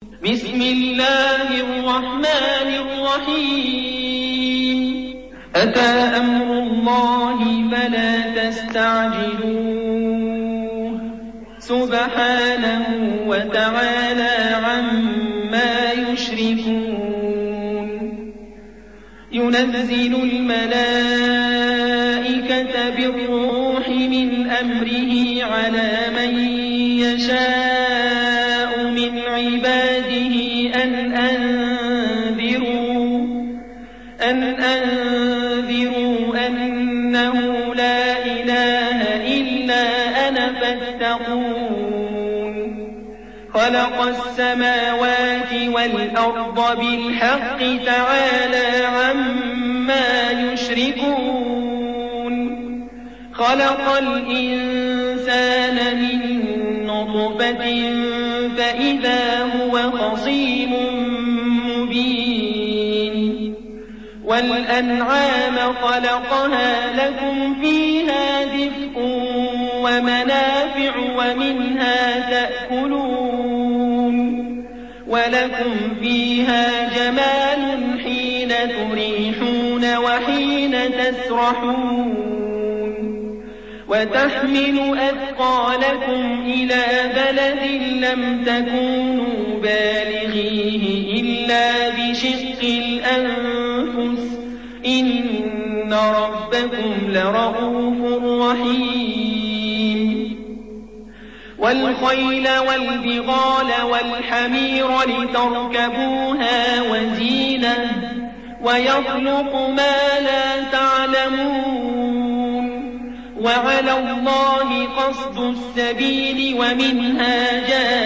بسم الله الرحمن الرحيم أتى أمر الله فلا تستعجلوه سبحانه وتعالى عما يشركون ينزل الملائكة بالروح من أمره على من يشاء من عباده أن أنذروا أنه لا إله إلا أنا فاتقون خلق السماوات والأرض بالحق تعالى عما يشركون خلق الإنسان من نطفة فإذا هو خصيم مبين والأنعام خلقها لكم فيها دفء ومنافع ومنها تأكلون ولكم فيها جمال حين تريحون وحين تسرحون وتحمل أثقالكم إلى بلد لم تكونوا بالغيه إلا بشق الأنفس إن ربكم لرءوف رحيم والخيل والبغال والحمير لتركبوها وزينة ويخلق ما لا تعلمون وعلى الله قصد السبيل ومنها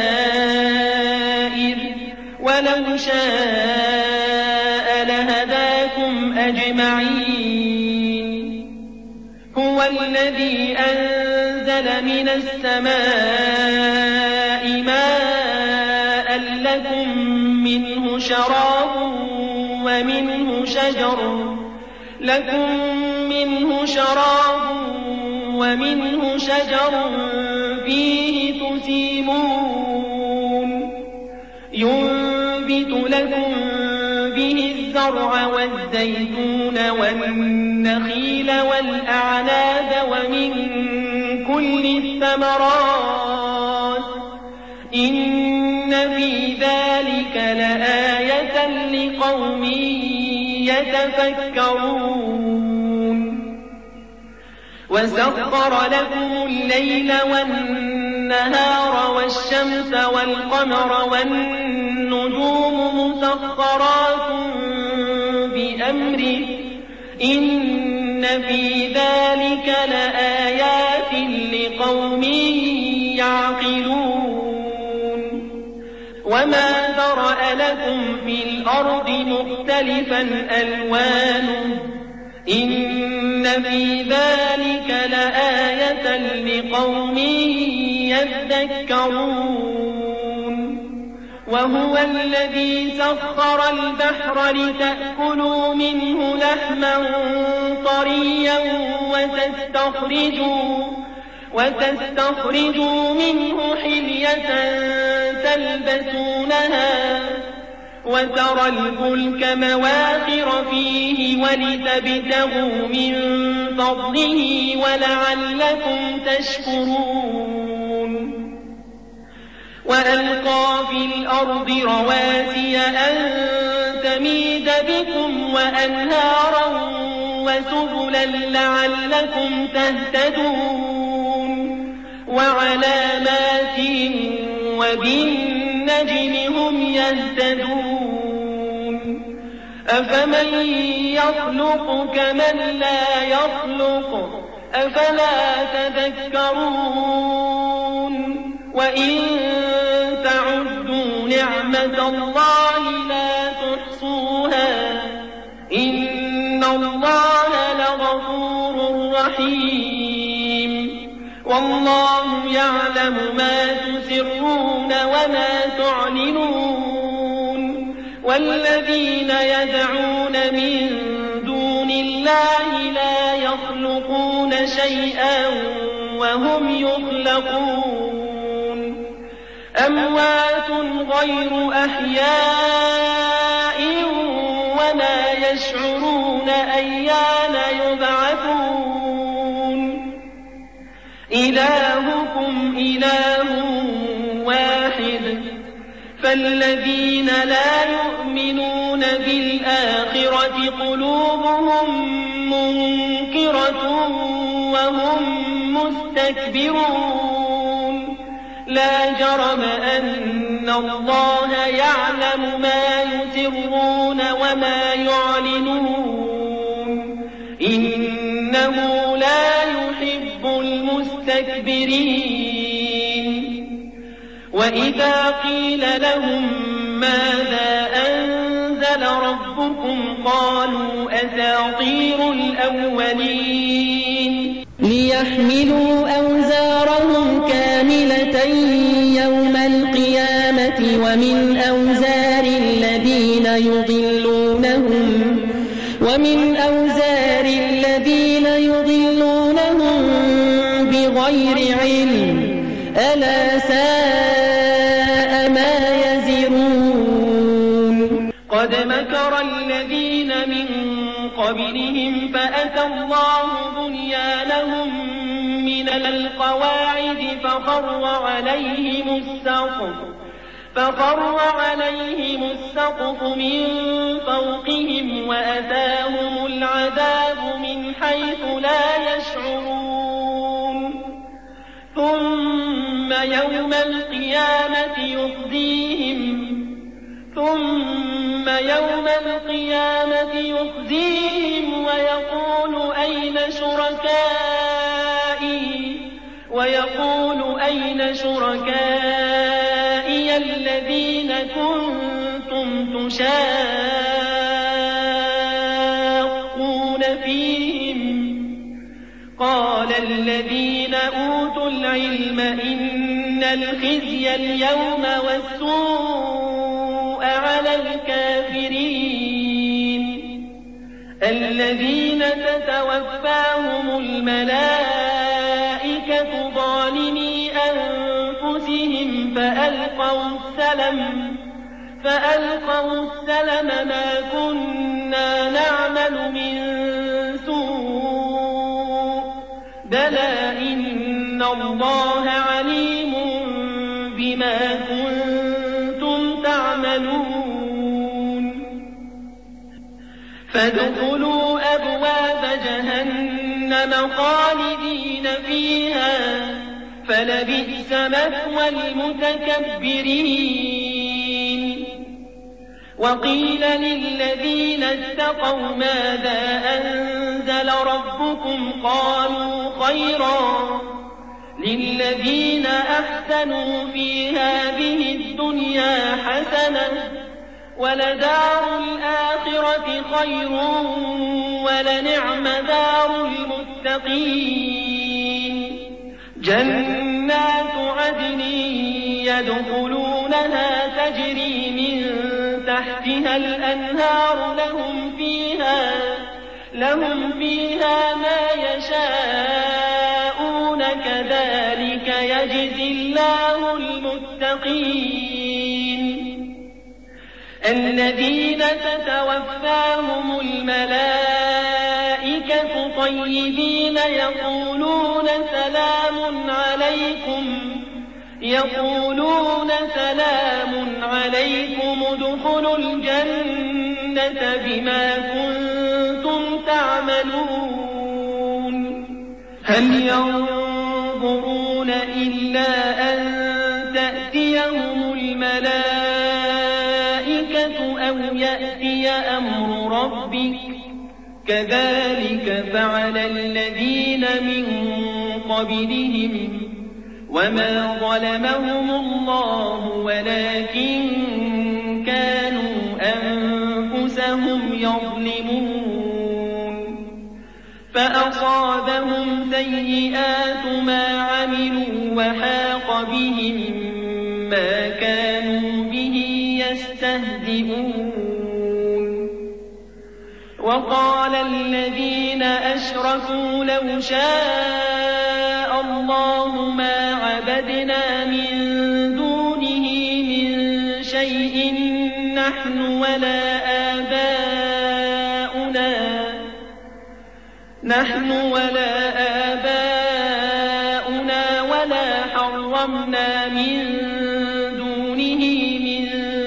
جائر ولو شاء لهداكم أجمعين هو الذي أنزل من السماء ماء لكم منه شراب ومنه شجر فيه تسيمون ينبت لكم به الزرع والزيتون والنخيل والأعناب ومن كل الثمرات إن في ذلك لآية لقوم يتفكرون وسخر لكم الليل والنهار والشمس والقمر والنجوم مسخرات بأمره إن في ذلك لآيات لقوم يعقلون وما ذرأ لكم في الأرض مختلفا ألوانه إن في ذلك لآية لقوم يذكرون وهو الذي سخر البحر لتأكلوا منه لحما طريا وتستخرجوا منه حلية تلبسونها وترى الفلك مواخر فيه ولتبتغوا من فضله ولعلكم تشكرون وألقى في الأرض رواسي أن تميد بكم وأنهارا وسبلا لعلكم تهتدون وعلامات وبالنجم هم يهتدون أفمن يخلق كمن لا يخلق أفلا تذكرون وإن تعدوا نعمة الله لا تحصوها إن الله لغفور رحيم والله يعلم ما تسرون وما تعلنون والذين يدعون من دون الله لا يخلقون شيئا وهم يخلقون أموات غير أحياء وما يشعرون أيان يبعثون إلهكم إله واحد فالذين لا يؤمنون بالآخرة قلوبهم منكرة وهم مستكبرون لا جرم أن الله يعلم ما يسرون وما يعلنون إنه لا يحب المستكبرين وإذا قيل لهم ماذا أنزل ربكم قالوا أساطير الأولين ليحملوا أوزارهم كاملة يوم القيامة ومن أوزار الذين يضلونهم بغير علم ألا ساء ما يزرون قد مكر الذين من قبلهم فأتى الله بنيانهم من القواعد فخر عليهم السقف من فوقهم وأتاهم العذاب من حيث لا يشعرون ثم يوم القيامة يخزيهم ويقول أين شركائي الذين كنتم تشاقون فيهم قال الذين أوتوا العلم إن الخزي اليوم والسوء على الكافرين الذين تتوفاهم الملائكة ظالمي أنفسهم فألقوا السلم ما كنا نعمل من سوء بلى إن الله عليم بما كنتم تعملون فادخلوا أبواب جهنم خالدين فيها فلبئس مثوى المتكبرين وقيل للذين اتقوا ماذا أنزل ربكم قالوا خيرا للذين أحسنوا في هذه الدنيا حسنة ولدار الآخرة خير ولنعم دار المتقين جنات عدن يدخلونها تجري من تحتها الأنهار لهم فيها ما يشاءون كذلك يجزي الله المتقين الذين تتوفاهم الملائكة طيبين يقولون سلام عليكم ادخلوا الجنة بما كنتم تعملون هل ينظرون إلا أن تأتيهم الملائكة أو يأتي أمر ربك كذلك فعل الذين من قبلهم وما ظلمهم الله ولكن كانوا أنفسهم يظلمون فأصابهم سيئات ما عملوا وحاق بهم ما كانوا به يستهزئون وقال الذين أشركوا لو شاء الله ما عبدنا من دونه نحن ولا آباؤنا ولا حرمنا من دونه من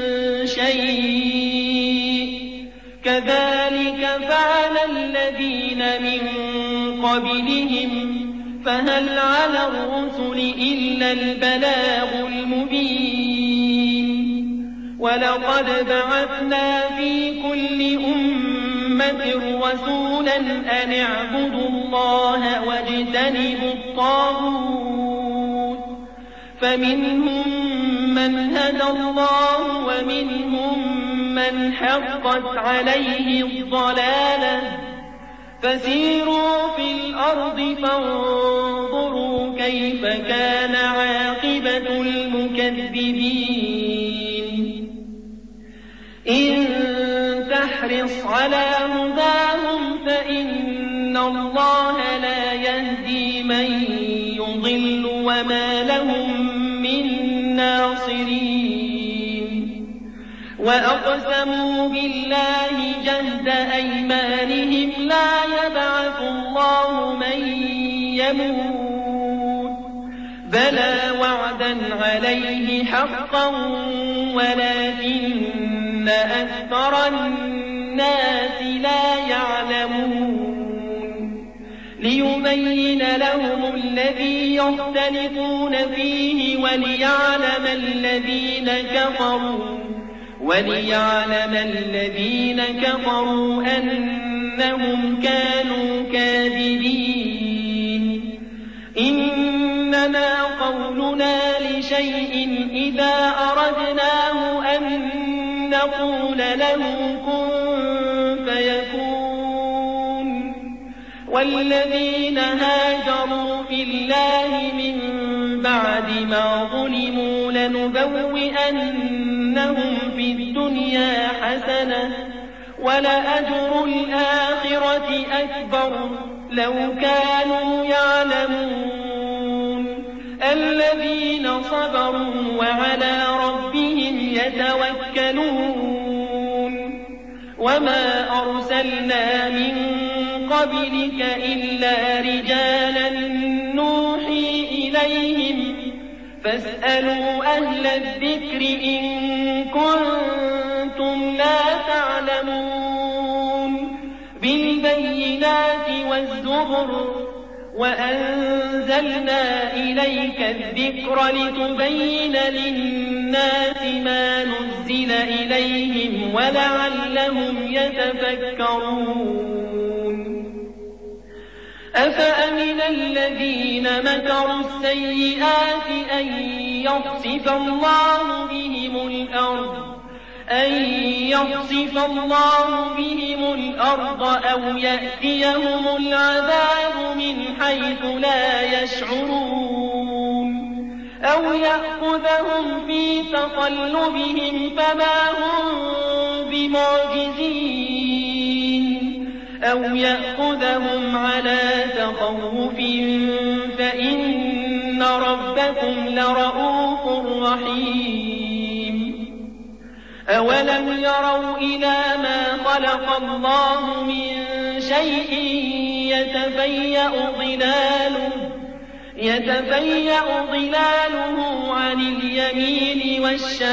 شيء كذلك فعل الذين من قبلهم فهل على الرسل إلا البلاغ المبين ولقد بعثنا في كل أمة رسولا أن اعبدوا الله واجتنبوا الطاغوت فمنهم من هدى الله ومنهم من حقت عليه الضلالة فسيروا في الأرض فانظروا كيف كان عاقبة المكذبين إن تحرص على هداهم فإن الله لا يهدي من يضل وما لهم من ناصرين وأقسموا بالله جهد أيمانهم لا يبعث الله من يموت بلى وعدا عليه حقا ولكن أكثر الناس لا يعلمون ليبين لهم الذي يختلفون فيه وليعلم الذين كفروا أنهم كانوا كاذبين إنما قولنا لشيء إذا أردناه أن نقول له كن فيكون والذين هاجروا في الله من بعد ما ظلموا لنبوئنهم في الدنيا حسنة ولأجر الآخرة أكبر لو كانوا يعلمون الذين صبروا وعلى ربهم يتوكلون وما أرسلنا من قبلك إلا رجالا نوحي إليهم فاسألوا أهل الذكر إن كنتم لا تعلمون بالبينات والزبر وأنزلنا إليك الذكر لتبين للناس ما نزل إليهم ولعلهم يتفكرون أفأمن الذين مكروا السيئات أن يخسف الله بهم الأرض أو يأتيهم العذاب من حيث لا يشعرون أو يأخذهم في تقلبهم فما هم بمعجزين أو يأخذهم على تخوف فإن ربكم لرؤوف رحيم أولم يروا إلى ما خلق الله من شيء يتفيأ ظلاله عن اليمين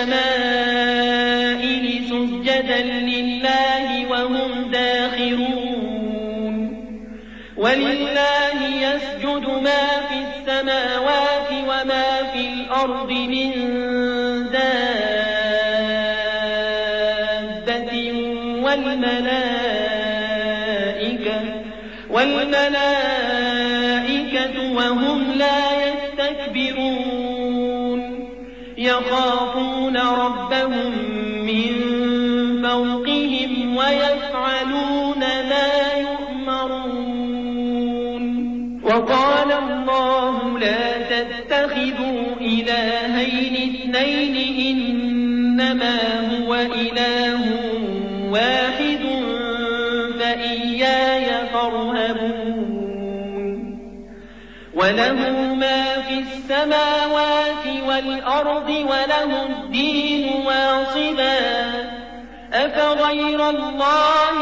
والشمائل سجدا لله وهم داخرون ولله يسجد ما في السماوات وما في الأرض من دابة والملائكة وهم لا يستكبرون يخافون ربهم من فوقهم ويفعلون ما يؤمرون وقال الله لا تتخذوا إلهين اثنين إنما هو إله واحد فإياي فارهبون وله ما في السماوات السماوات والأرض وله الدين واصبا أفغير الله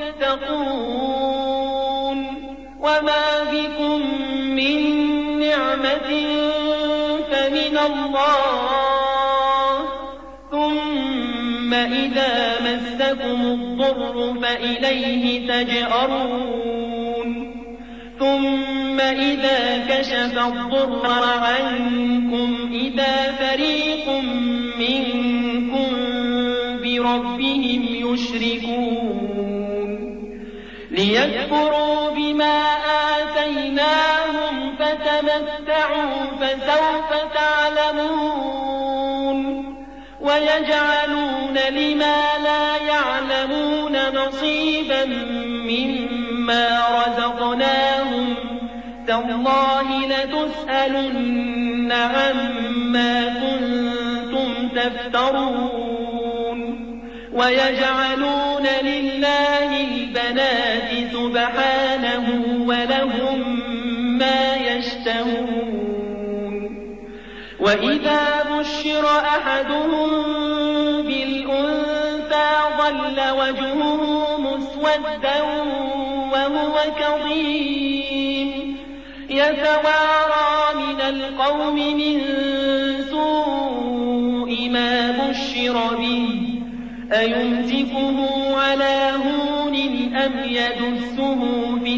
تتقون وما بكم من نعمة فمن الله ثم إذا مسكم الضر فإليه تجأرون ثم إذا كشف الضر عنكم إذا فريق منكم بربهم يشركون ليكفروا بما آتيناهم فتمتعوا فسوف تعلمون ويجعلون لما لا يعلمون نصيبا مما رزقناهم تالله لتسألن عما كنتم تفترون ويجعلون لله البنات سبحانه ولهم ما يشتهون وإذا بشر أحدهم بالأنثى ظل وجهه مسودا وهو كظيم يتوارى من القوم من سوء ما بشر به أيمسكه على هون أم يدسه في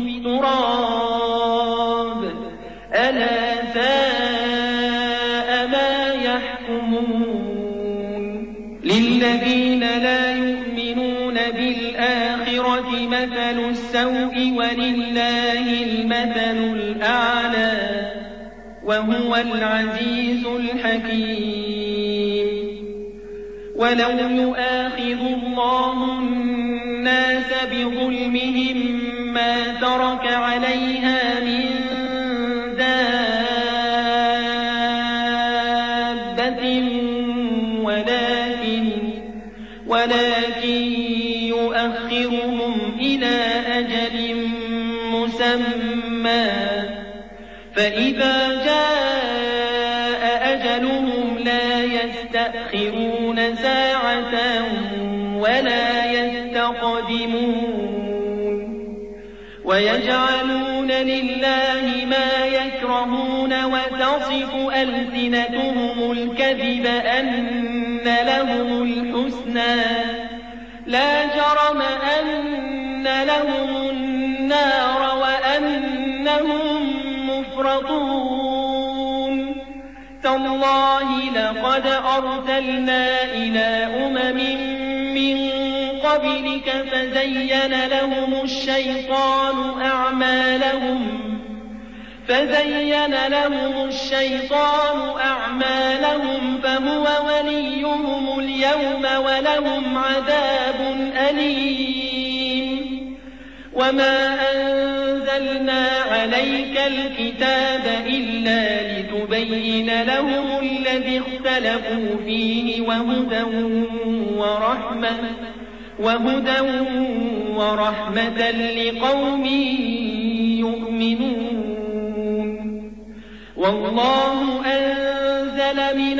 التراب ألا ساء ما يحكمون للذين لا يؤمنون بالآخرة مثل السوء ولله المثل الأعلى وهو العزيز الحكيم ولو يؤاخذ الله الناس بظلمهم ما ترك عليها من دابة ولكن يؤخرهم إلى أجل مسمى فإذا جاء أجلهم لا يستأخرون ساعة ولا يستقدمون ويجعلون لله ما يكرهون وتصف ألسنتهم الكذب أن لهم الحسنى لا جرم أن لهم النار وأنهم مفرطون تالله لقد أرسلنا إلى أمم من قبلك فزين لهم الشيطان أعمالهم فهو وليهم اليوم ولهم عذاب أليم وما أنزلنا عليك الكتاب إلا لتبين لهم الذي اختلفوا فيه وهدى ورحمة لقوم يؤمنون والله أنزل من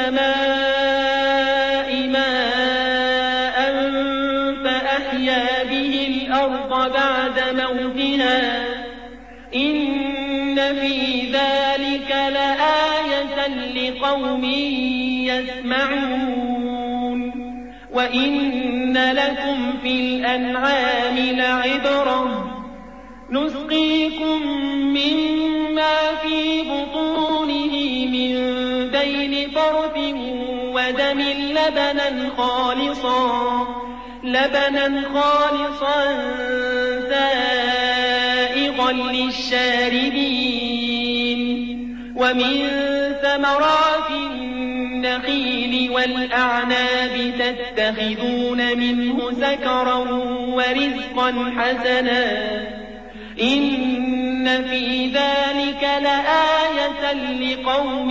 السماء ماء فأحيا به الأرض بعد موتها إن في ذلك لآية لقوم يسمعون وإن لكم في الأنعام لعبرة نسقيكم مما في بطونه من بين فرث ودم لبنا خالصا سائغا للشاربين ومن ثمرات النخيل والأعناب تتخذون منه سكرا ورزقا حسنا إن في ذلك لآية لقوم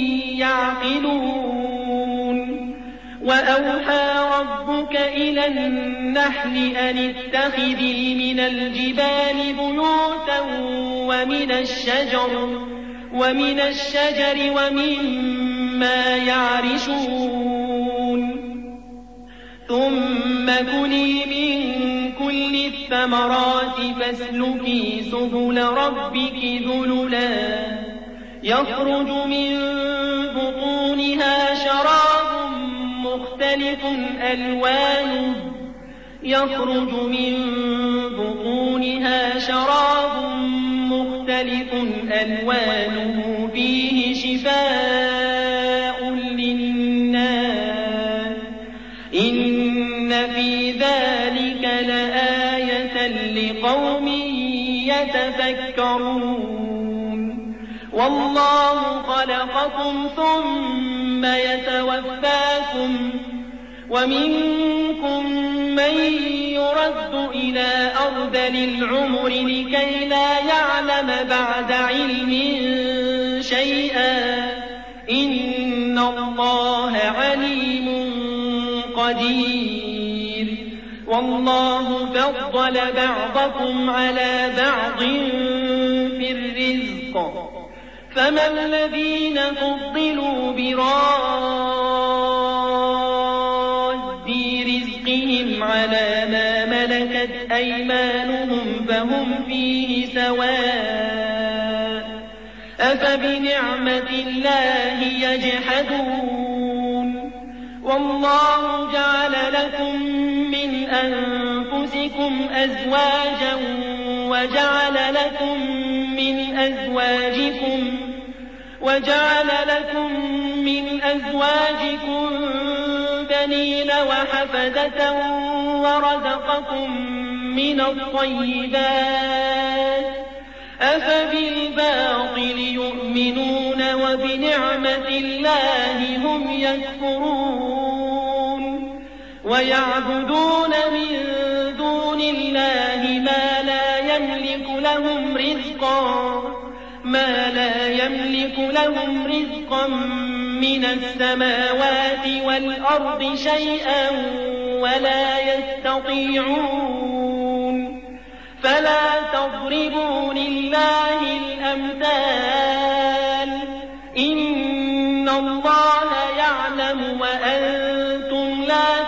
يعقلون وأوحى ربك إلى النحل أن اتخذي من الجبال بيوتا ومن الشجر ومما يعرشون ثم كلي من كل الثمرات فاسلكي سبل ربك ذللا يخرج من بطونها شراب مختلف ألوانه فيه شفاء للناس إن في ذلك لآية لقوم يتفكرون والله خلقكم ثم يتوفاكم ومنكم من يرد إلى أرذل العمر لكي لا يعلم بعد علم شيئا إن الله عليم قدير والله فضل بعضكم على بعض في الرزق فما الذين فضلوا براد رزقهم على ما ملكت أيمانهم فهم فيه سواء أفبنعمة الله يجحدون والله جعل لكم من أنفسكم أزواجا وجعل لكم من أزواجكم بنين وحفدة ورزقكم من الطيبات أفبالباطل يؤمنون وبنعمة الله هم يكفرون ويعبدون من دون الله ما لا يملك لهم رزقا من السماوات والأرض شيئا ولا يستطيعون فلا تضربوا لله الأمثال إن الله يعلم وأنتم لا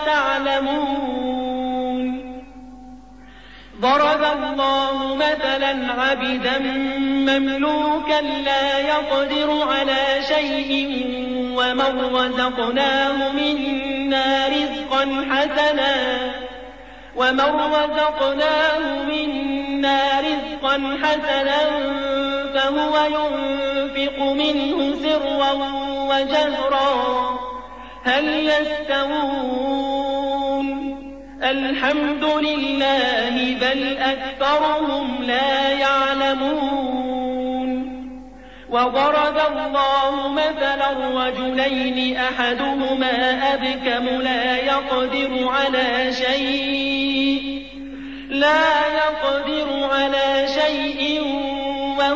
تعلمون ضرب الله مثلا عبدا مملوكا لا يقدر على شيء ومن رزقناه منا رزقا حسنا فهو ينفق منه سرا وجهرا هل يستوون الحمد لله بل أكثرهم لا يعلمون وضرب الله مثلا رجلين أحدهما أبكم لا يقدر على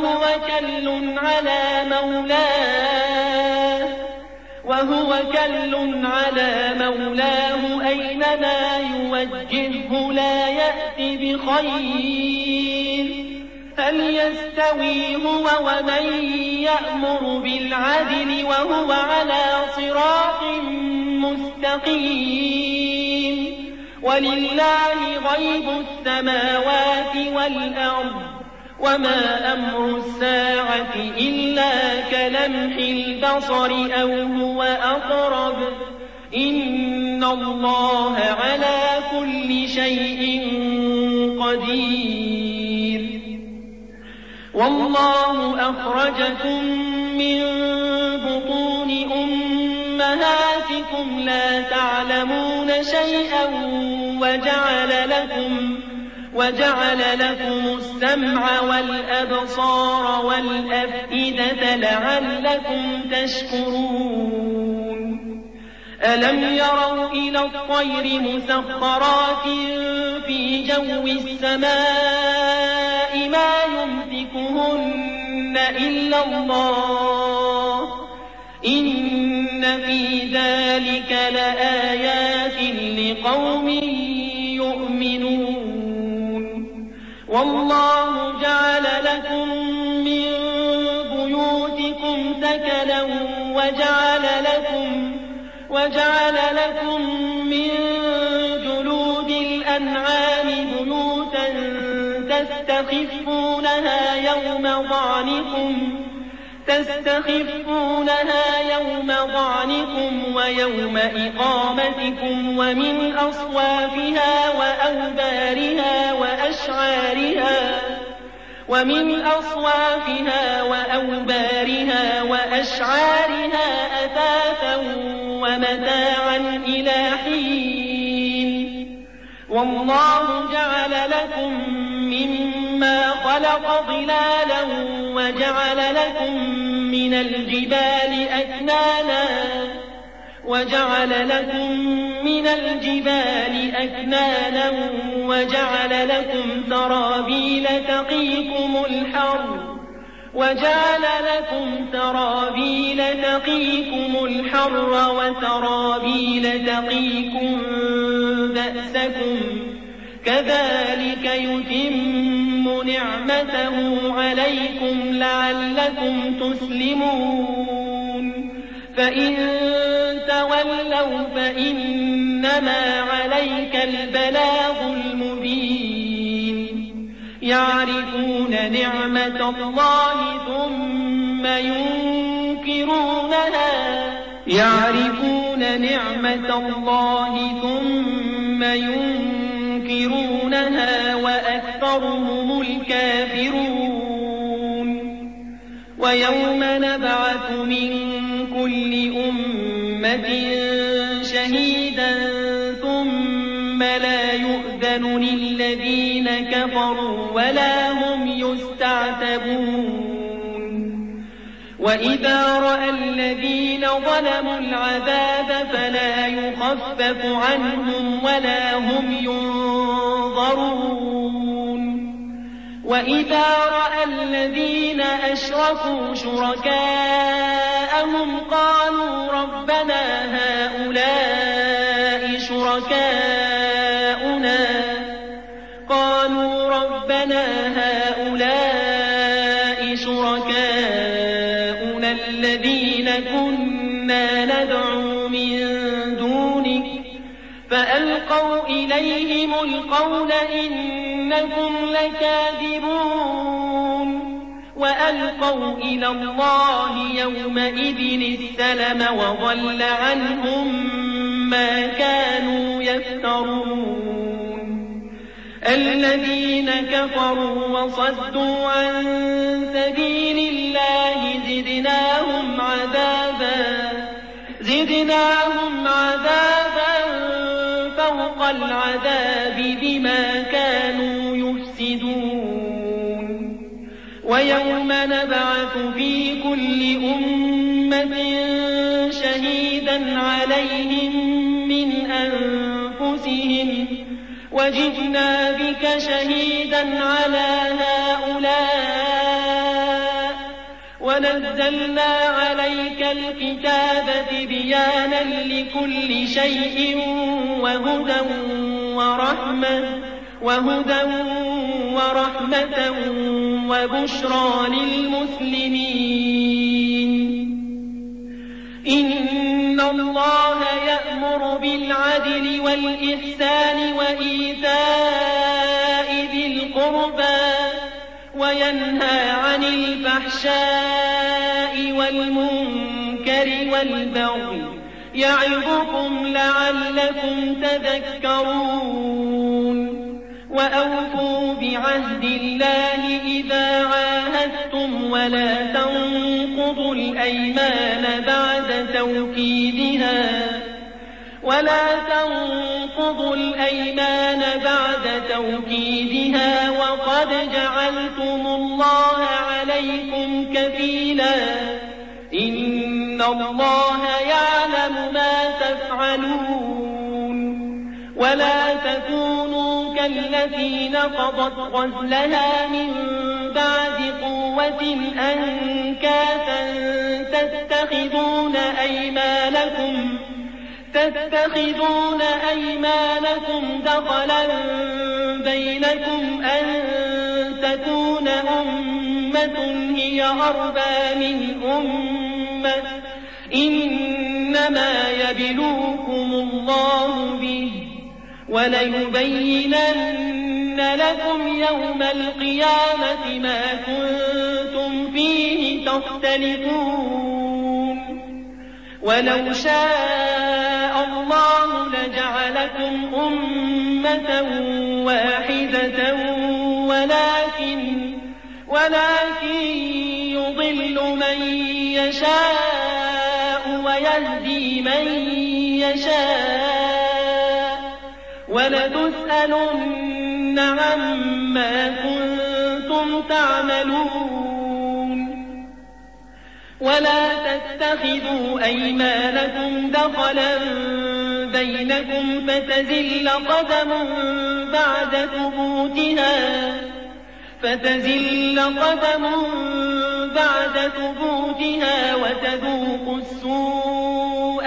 شيء وهو كل على مولاه أينما يوجهه لا يأتي بخير هل يستوي هو ومن يأمر بالعدل وهو على صراط مستقيم ولله غيب السماوات والأرض وما أمر الساعة إلا كلمح البصر أو هو أقرب إن الله على كل شيء قدير والله أخرجكم من بطون أمهاتكم لا تعلمون شيئا وجعل لكم السمع والأبصار والأفئدة لعلكم تشكرون ألم يروا إلى الطير مسخرات في جو السماء ما يمسكهن إلا الله إن في ذلك لآيات لقوم يؤمنون والله جعل لكم من بيوتكم وجعل لكم من جلود الأنعام بيوتا تستخفونها يوم ضعنكم ويوم إقامتكم ومن أصوافها وأوبارها وأشعارها أثاثا ومتاعا إلى حين والله جعل لكم مما خلق ظلالا وجعل لكم من الجبال أكنانا وجعل لكم سرابيل تقيكم الحر وسرابيل تقيكم بأسكم كذلك يتم نعمته عليكم لعلكم تسلمون فإن تولوا فإنما عليك البلاغ المبين يعرفون نعمة الله ثم ينكرونها وأكثرهم الكافرون ويوم نبعث من كل أمة شهيدا ثم لا يؤذن للذين كفروا ولا هم يستعتبون وإذا رأى الذين ظلموا العذاب فلا يخفف عنهم ولا هم ينظرون وإذا رأى الذين أشركوا شركاءهم قالوا ربنا هؤلاء شركاؤنا الذين كنا ندعو من دونك فألقوا إليهم القول إنكم لكاذبون وألقوا إلى الله يومئذ السلم وضل عنهم ما كانوا يفترون الذين كفروا وصدوا عن سبيل الله زدناهم عذابا فوق العذاب بما كانوا يفسدون ويوم نبعث في كل أمة شهيدا عليهم من أنفسهم وجئنا بك شهيدا على هؤلاء ونزلنا عليك الكتاب بيانا لكل شيء وهدى ورحمة وبشرى للمسلمين إن الله يأمر بالعدل والإحسان وإيتاء ذي القربى وينهى عن الفحشاء والمنكر والبغي يعظكم لعلكم تذكرون وأوفوا بعهد الله إذا عاهدتم ولا تنقضوا الأيمان بعد توكيدها وقد جعلتم الله عليكم كفيلا إن الله يعلم ما تفعلون ولا تكونوا كالتي نقضت غزلها من بعد قوة أنكاثا تتخذون أيمانكم دخلا بينكم أن تكون أمة هي أربى من أمة إنما إنما يبلوكم الله به وليبينن لكم يوم القيامة ما كنتم فيه تختلفون ولو شاء الله لجعلكم أمة واحدة ولكن يضل من يشاء ويهدي من يشاء ولتسألن عما كنتم تعملون ولا تتخذوا أيمانكم دخلا بينكم فتزل قدم بعد ثبوتها وتذوقوا السوء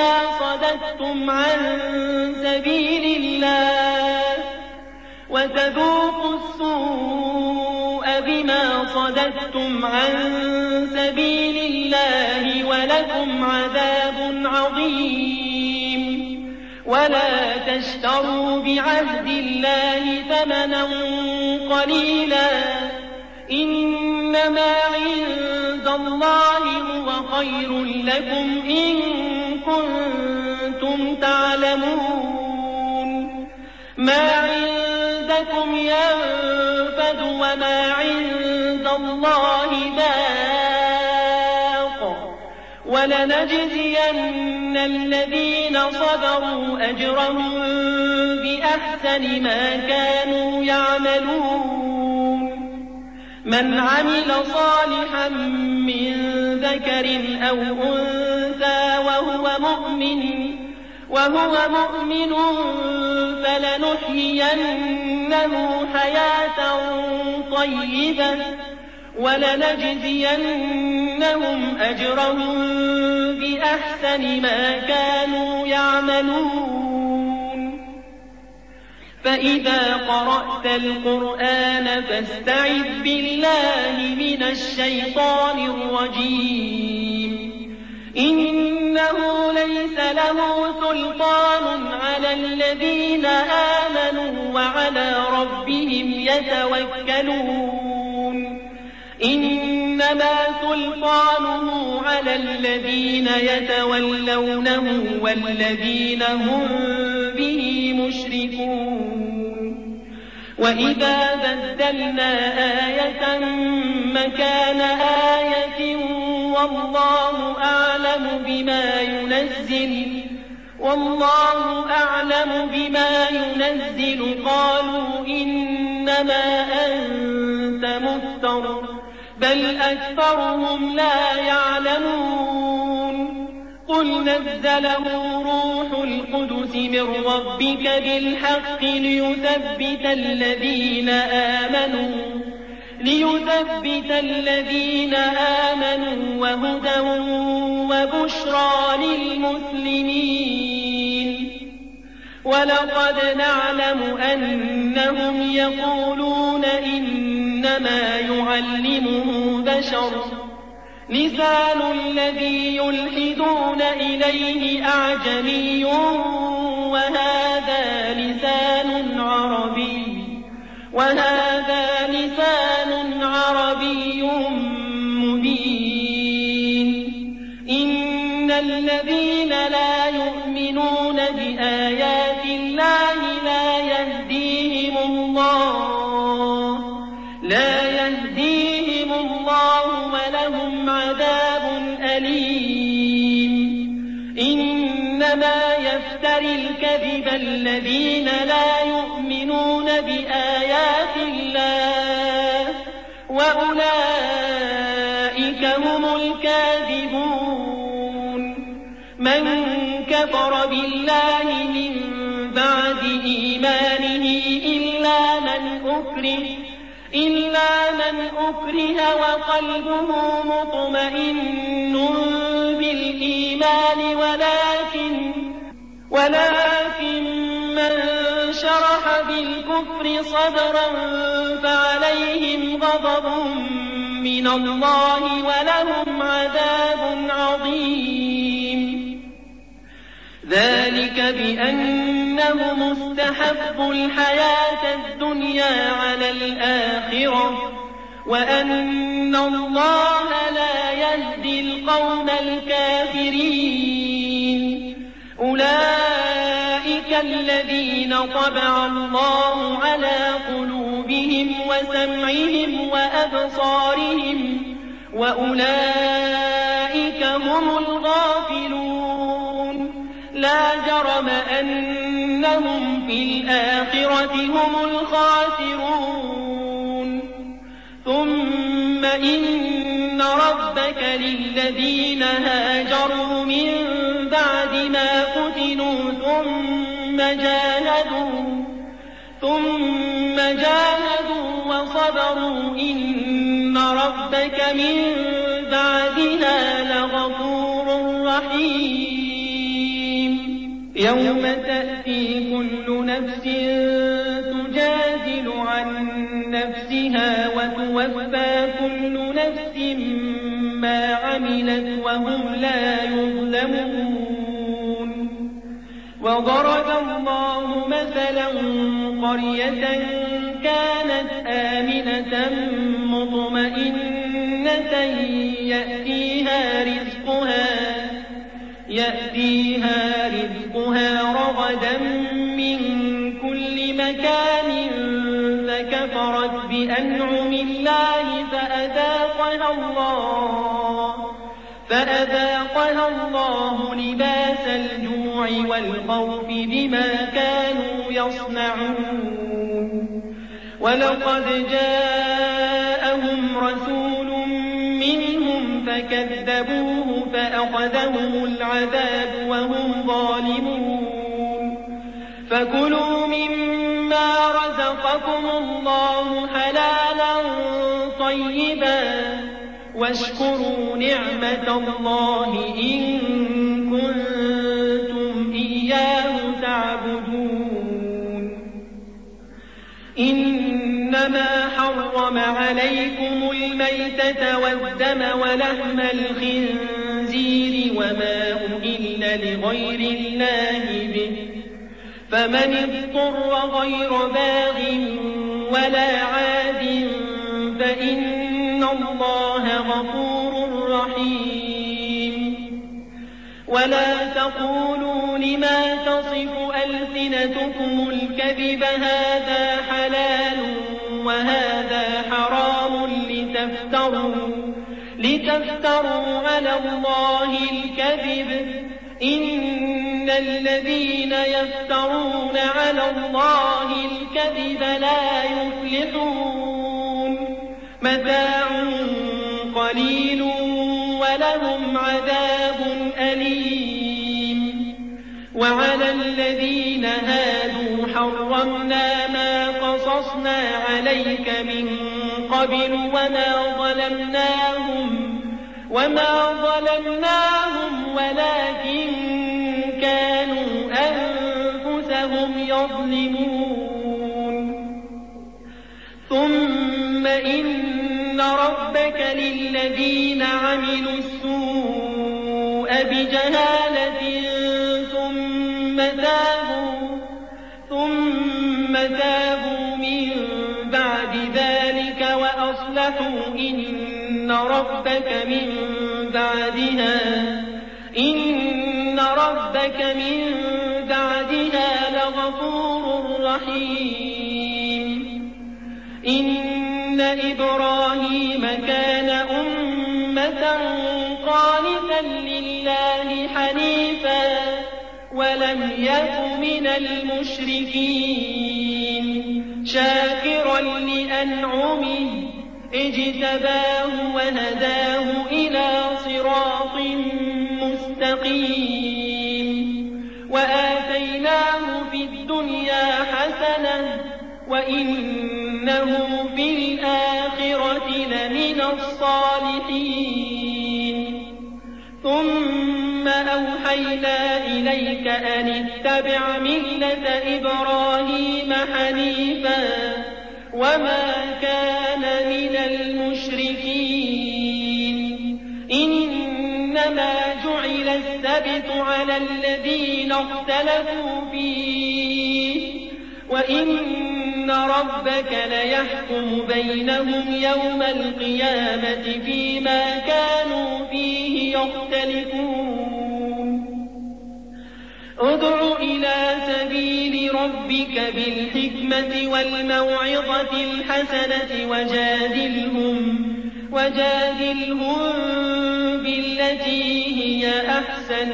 بما صددتم عن سبيل الله ولكم عذاب عظيم ولا تشتروا بعهد الله ثمنا قليلا إنما عند الله هو خير لكم إن كنتم تعلمون ما عندكم ينفد وما عند الله باق ولنجزين الذين صبروا أجرهم بأحسن ما كانوا يعملون من عمل صالحا من ذكر أو أنثى وهو مؤمن فلنحيينه حياة طيبة ولنجزينهم أجرهم بأحسن ما كانوا يعملون فإذا قرأت القرآن فاستعذ بالله من الشيطان الرجيم إنه ليس له سلطان على الذين آمنوا وعلى ربهم يتوكلون إنما سلطانه على الذين يتولونه والذين هم به مشركون وإذا بدلنا آية مكان آية والله أعلم بما ينزل قالوا إنما أنت مفتر بل أكثرهم لا يعلمون قل نزله روح القدس من ربك بالحق ليثبت الذين آمنوا وهدى وبشرى للمسلمين ولقد نعلم أنهم يقولون إنما يعلمه بشر لسان الذي يلحدون إليه أعجمي وهذا لسان عربي مبين إن الذين لا يؤمنون بآيات الله لا يهديهم الله ولهم عذاب أليم إنما يفتري الكذب الذين لا يؤمنون بآيات الله وأولئك هم الكاذبون من كفر بالله من بعد إيمانه إلا من أكره وقلبه مطمئن بالإيمان ولكن من شرح بالكفر صدرا فعليهم غضب من الله ولهم عذاب عظيم ذلك بأنهم استحبوا الحياة الدنيا على الآخرة وأن الله لا يهدي القوم الكافرين أولئك الذين طبع الله على قلوبهم وسمعهم وأبصارهم وأولئك هم الغافلون لا جرم أنهم في الآخرة هم الخاسرون ثم إن ربك للذين هاجروا من بعد ما فتنوا ثم جاهدوا وصبروا إن ربك من بعدها لغفور رحيم يوم تأتي كل نفس تجادل عن نفسها وتوفى كل نفس ما عملت وهم لا يظلمون وضرب الله مثلا قرية كانت آمنة مطمئنة يأتيها رزقها رغدا من كل مكان فكفرت بأنعم الله فأذاقها الله لباس الجوع والخوف بما كانوا يصنعون ولقد جاءهم رسول منهم فكذبوه فأخذهم العذاب وهم ظالمون فكلوا مما رزقكم الله حلالا طيبا واشكروا نعمة الله إن كنتم إياه تعبدون إنما حرم عليكم الميتة والدم ولحم الخنزير وما أهل لغير الله به فمن اضطر غير باغ ولا عاد فإن الله غفور رحيم ولا تقولوا لما تصف ألسنتكم الكذب هذا حلال وهذا حرام لتفتروا على الله الكذب إن الذين يفترون على الله الكذب لا يفلحون متاع قليل ولهم عذاب أليم وعلى الذين هادوا حرمنا ما قصصنا عليك من قبل وما ظلمناهم ولكن كانوا أنفسهم يظلمون ثم إن ربك للذين عملوا السوء بجهالة ثم تابوا من بعد ذلك وأصلحوا إن ربك من بعدها لغفور رحيم إن إبراهيم كان أمة قانتا لله حنيفا ولم يك من المشركين شاكرا لأنعمه اجتباه وهداه إلى صراط مستقيم وآتيناه في الدنيا حسنة وإنه في الآخرة لمن الصالحين ثم أوحينا إليك أن اتبع ملة إبراهيم حنيفا وما كان من المشركين إنما جعل السبت الثابت على الذين اختلفوا فيه وإن ربك ليحكم بينهم يوم القيامة فيما كانوا فيه يختلفون ادع إلى سبيل ربك بالحكمة والموعظة الحسنة وجادلهم بالتي هي أحسن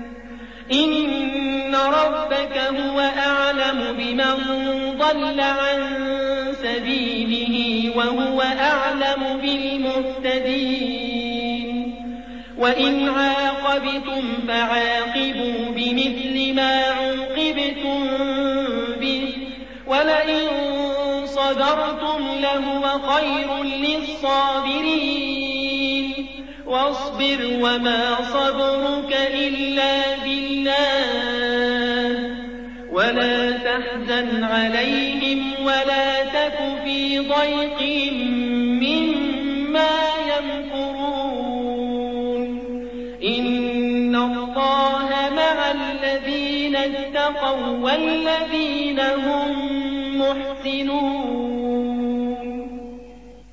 إن ربك هو أعلم بمن ضل عن سبيله وهو أعلم بالمهتدين وإن عاقبتم فعاقبوا بمثل ما عوقبتم به ولئن صبرتم لهو خير للصابرين واصبر وما صبرك إلا بالله ولا تحزن عليهم ولا تك في ضيق مما يمكرون إن الله مع الذين اتقوا والذين هم محسنون